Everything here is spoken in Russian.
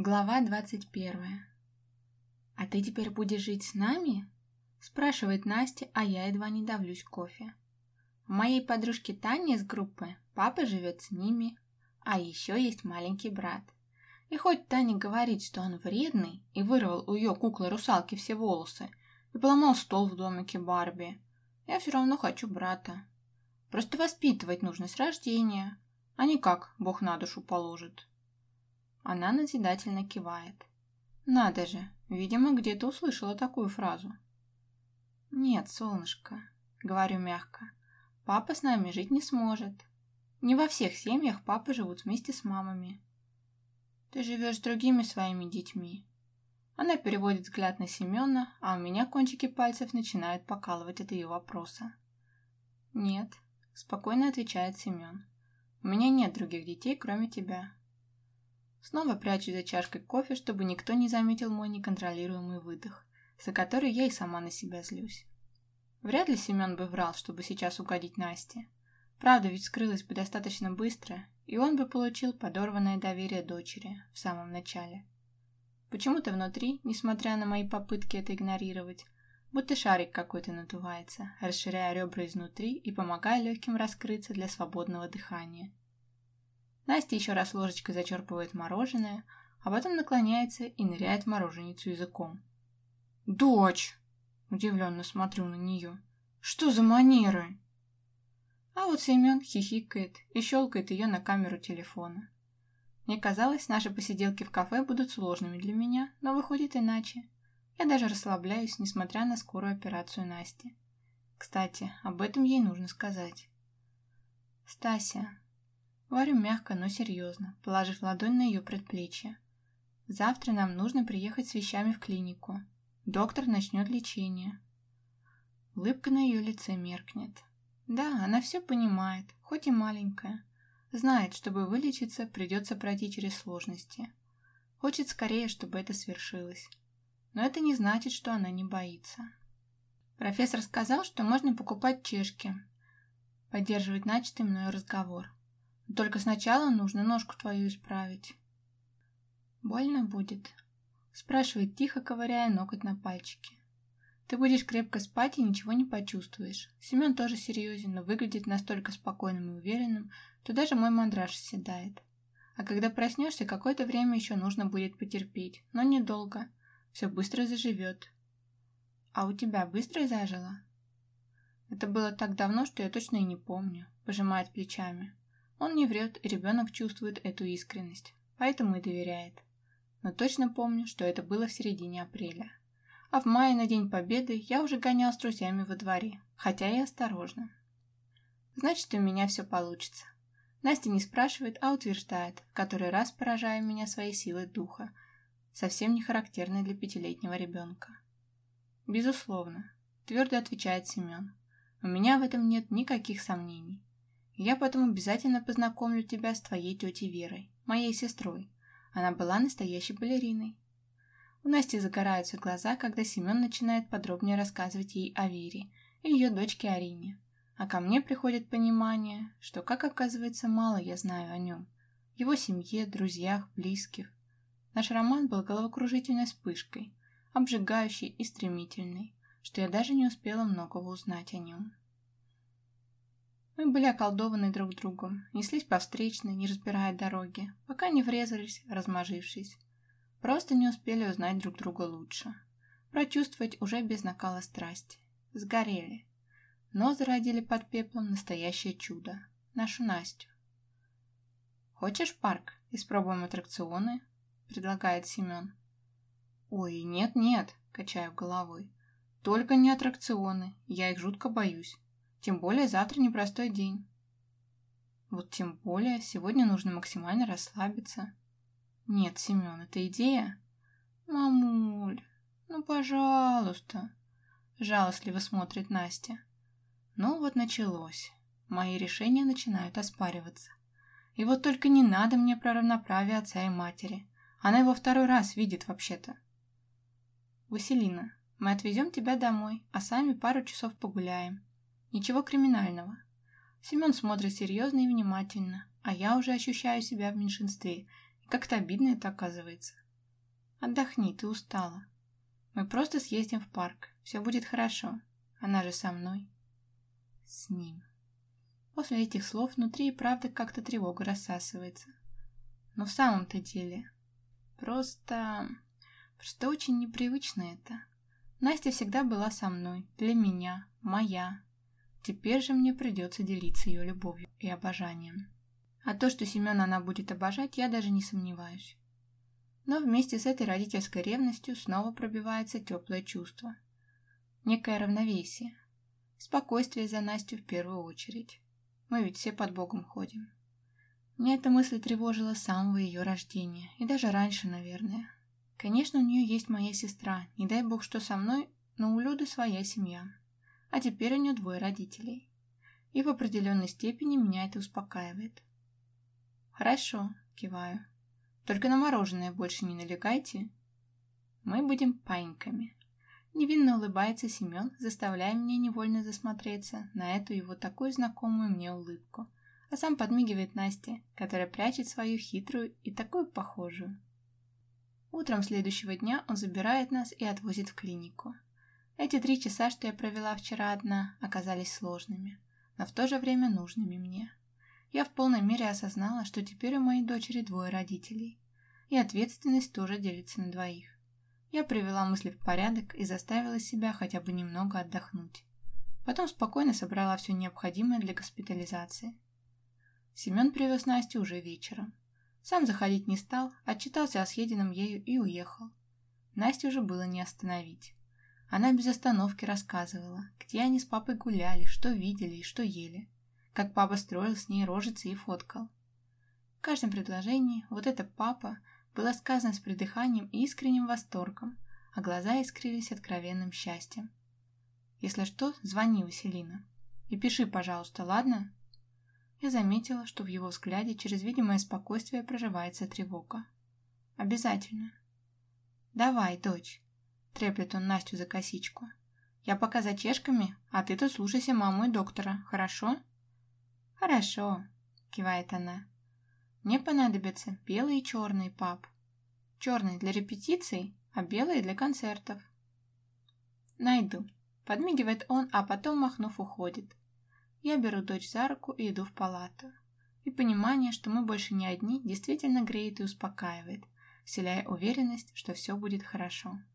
Глава 21. «А ты теперь будешь жить с нами?» – спрашивает Настя, а я едва не давлюсь кофе. У моей подружки Тани из группы папа живет с ними, а еще есть маленький брат. И хоть Таня говорит, что он вредный и вырвал у ее куклы-русалки все волосы и поломал стол в домике Барби, я все равно хочу брата. Просто воспитывать нужно с рождения, а не как Бог на душу положит. Она назидательно кивает. Надо же, видимо, где-то услышала такую фразу. «Нет, солнышко», — говорю мягко, — «папа с нами жить не сможет. Не во всех семьях папы живут вместе с мамами. Ты живешь с другими своими детьми». Она переводит взгляд на Семена, а у меня кончики пальцев начинают покалывать от ее вопроса. «Нет», — спокойно отвечает Семен, — «у меня нет других детей, кроме тебя». Снова прячусь за чашкой кофе, чтобы никто не заметил мой неконтролируемый выдох, за который я и сама на себя злюсь. Вряд ли Семен бы врал, чтобы сейчас угодить Насте. Правда ведь скрылась бы достаточно быстро, и он бы получил подорванное доверие дочери в самом начале. Почему-то внутри, несмотря на мои попытки это игнорировать, будто шарик какой-то надувается, расширяя ребра изнутри и помогая легким раскрыться для свободного дыхания. Настя еще раз ложечкой зачерпывает мороженое, а потом наклоняется и ныряет в мороженицу языком. «Дочь!» – удивленно смотрю на нее. «Что за манеры?» А вот Семен хихикает и щелкает ее на камеру телефона. Мне казалось, наши посиделки в кафе будут сложными для меня, но выходит иначе. Я даже расслабляюсь, несмотря на скорую операцию Насти. Кстати, об этом ей нужно сказать. «Стася», говорю мягко, но серьезно, положив ладонь на ее предплечье. «Завтра нам нужно приехать с вещами в клинику. Доктор начнет лечение». Улыбка на ее лице меркнет. Да, она все понимает, хоть и маленькая. Знает, чтобы вылечиться, придется пройти через сложности. Хочет скорее, чтобы это свершилось. Но это не значит, что она не боится. Профессор сказал, что можно покупать чешки. Поддерживать начатый мною разговор. Только сначала нужно ножку твою исправить. «Больно будет?» – спрашивает тихо, ковыряя ноготь на пальчике. «Ты будешь крепко спать и ничего не почувствуешь». Семен тоже серьезен, но выглядит настолько спокойным и уверенным, что даже мой мандраж седает. А когда проснешься, какое-то время еще нужно будет потерпеть, но недолго. Все быстро заживет. «А у тебя быстро зажило?» «Это было так давно, что я точно и не помню», – пожимает плечами. Он не врет, и ребенок чувствует эту искренность, поэтому и доверяет. Но точно помню, что это было в середине апреля. А в мае на День Победы я уже гонял с друзьями во дворе, хотя и осторожно. Значит, у меня все получится. Настя не спрашивает, а утверждает, в который раз поражая меня своей силой духа, совсем не характерной для 5-летнего ребенка. «Безусловно», – твердо отвечает Семен. «У меня в этом нет никаких сомнений. Я потом обязательно познакомлю тебя с твоей тетей Верой, моей сестрой. Она была настоящей балериной». У Насти загораются глаза, когда Семен начинает подробнее рассказывать ей о Вере и ее дочке Арине. А ко мне приходит понимание, что, как оказывается, мало я знаю о нем, его семье, друзьях, близких. Наш роман был головокружительной вспышкой, обжигающей и стремительной, что я даже не успела многого узнать о нем. Мы были околдованы друг другом, неслись по встречной, не разбирая дороги, пока не врезались, размажившись. Просто не успели узнать друг друга лучше, прочувствовать уже без накала страсти. Сгорели, но зародили под пеплом настоящее чудо, нашу Настю. «Хочешь в парк? Испробуем аттракционы?» – предлагает Семен. «Ой, нет-нет», – качаю головой. «Только не аттракционы, я их жутко боюсь. Тем более завтра непростой день». «Вот тем более сегодня нужно максимально расслабиться». «Нет, Семен, это идея?» «Мамуль, ну пожалуйста», – жалостливо смотрит Настя. Ну вот началось. Мои решения начинают оспариваться. И вот только не надо мне про равноправие отца и матери. Она его второй раз видит вообще-то. «Василина, мы отвезем тебя домой, а сами пару часов погуляем. Ничего криминального». Семен смотрит серьезно и внимательно, а я уже ощущаю себя в меньшинстве. И как-то обидно это оказывается. Отдохни, ты устала. Мы просто съездим в парк, все будет хорошо. Она же со мной. С ним. После этих слов внутри и правда как-то тревога рассасывается. Но в самом-то деле... Просто очень непривычно это. Настя всегда была со мной, для меня, моя. Теперь же мне придется делиться ее любовью и обожанием. А то, что Семена она будет обожать, я даже не сомневаюсь. Но вместе с этой родительской ревностью снова пробивается теплое чувство. Некое равновесие. Спокойствие за Настю в первую очередь. Мы ведь все под Богом ходим. Мне эта мысль тревожила с самого ее рождения, и даже раньше, наверное. Конечно, у нее есть моя сестра, не дай бог что со мной, но у Люды своя семья. А теперь у нее 2 родителей. И в определенной степени меня это успокаивает. «Хорошо», — киваю. «Только на мороженое больше не налегайте. Мы будем паньками». Невинно улыбается Семен, заставляя меня невольно засмотреться на эту его такую знакомую мне улыбку, а сам подмигивает Насте, которая прячет свою хитрую и такую похожую. Утром следующего дня он забирает нас и отвозит в клинику. Эти 3 часа, что я провела вчера одна, оказались сложными, но в то же время нужными мне. Я в полной мере осознала, что теперь у моей дочери 2 родителей, и ответственность тоже делится на 2. Я привела мысли в порядок и заставила себя хотя бы немного отдохнуть. Потом спокойно собрала все необходимое для госпитализации. Семен привез Настю уже вечером. Сам заходить не стал, отчитался о съеденном ею и уехал. Настю уже было не остановить. Она без остановки рассказывала, где они с папой гуляли, что видели и что ели, как папа строил с ней рожицы и фоткал. В каждом предложении вот это «папа» было сказано с придыханием и искренним восторгом, а глаза искрились откровенным счастьем. «Если что, звони, Василина. И пиши, пожалуйста, ладно?» Я заметила, что в его взгляде через видимое спокойствие проживается тревога. «Обязательно». «Давай, дочь», — треплет он Настю за косичку. «Я пока за чешками, а ты тут слушайся маму и доктора, хорошо?» «Хорошо», — кивает она. «Мне понадобятся белые и черные, пап. Черные для репетиций, а белые для концертов». «Найду», — подмигивает он, а потом, махнув, уходит. Я беру дочь за руку и иду в палату. И понимание, что мы больше не одни, действительно греет и успокаивает, вселяя уверенность, что все будет хорошо.